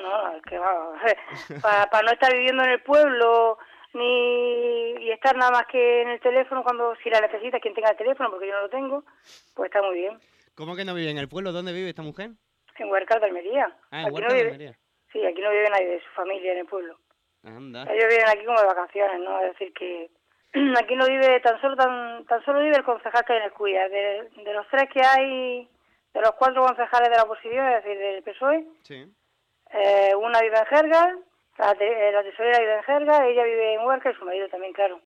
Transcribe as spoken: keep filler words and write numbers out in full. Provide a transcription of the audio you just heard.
no, es que vamos, para, para no estar viviendo en el pueblo ni y estar nada más que en el teléfono cuando si la necesitas quien tenga el teléfono, porque yo no lo tengo, pues está muy bien. ¿Cómo que no vive en el pueblo? ¿Dónde vive esta mujer? En Huercal de Almería. Ah, en Aquí no Huerca de vive, Almería. sí, aquí no vive nadie de su familia en el pueblo. Anda. Ellos viven aquí como de vacaciones, ¿no? Es decir que aquí no vive, tan solo tan, tan solo vive el concejal que hay en el Cuya. De, de los tres que hay, de los cuatro concejales de la oposición, es decir, del P S O E, Sí. eh, una vive en Jerga, la, te, la tesorera vive en Jerga, ella vive en Huerca y su marido también, claro.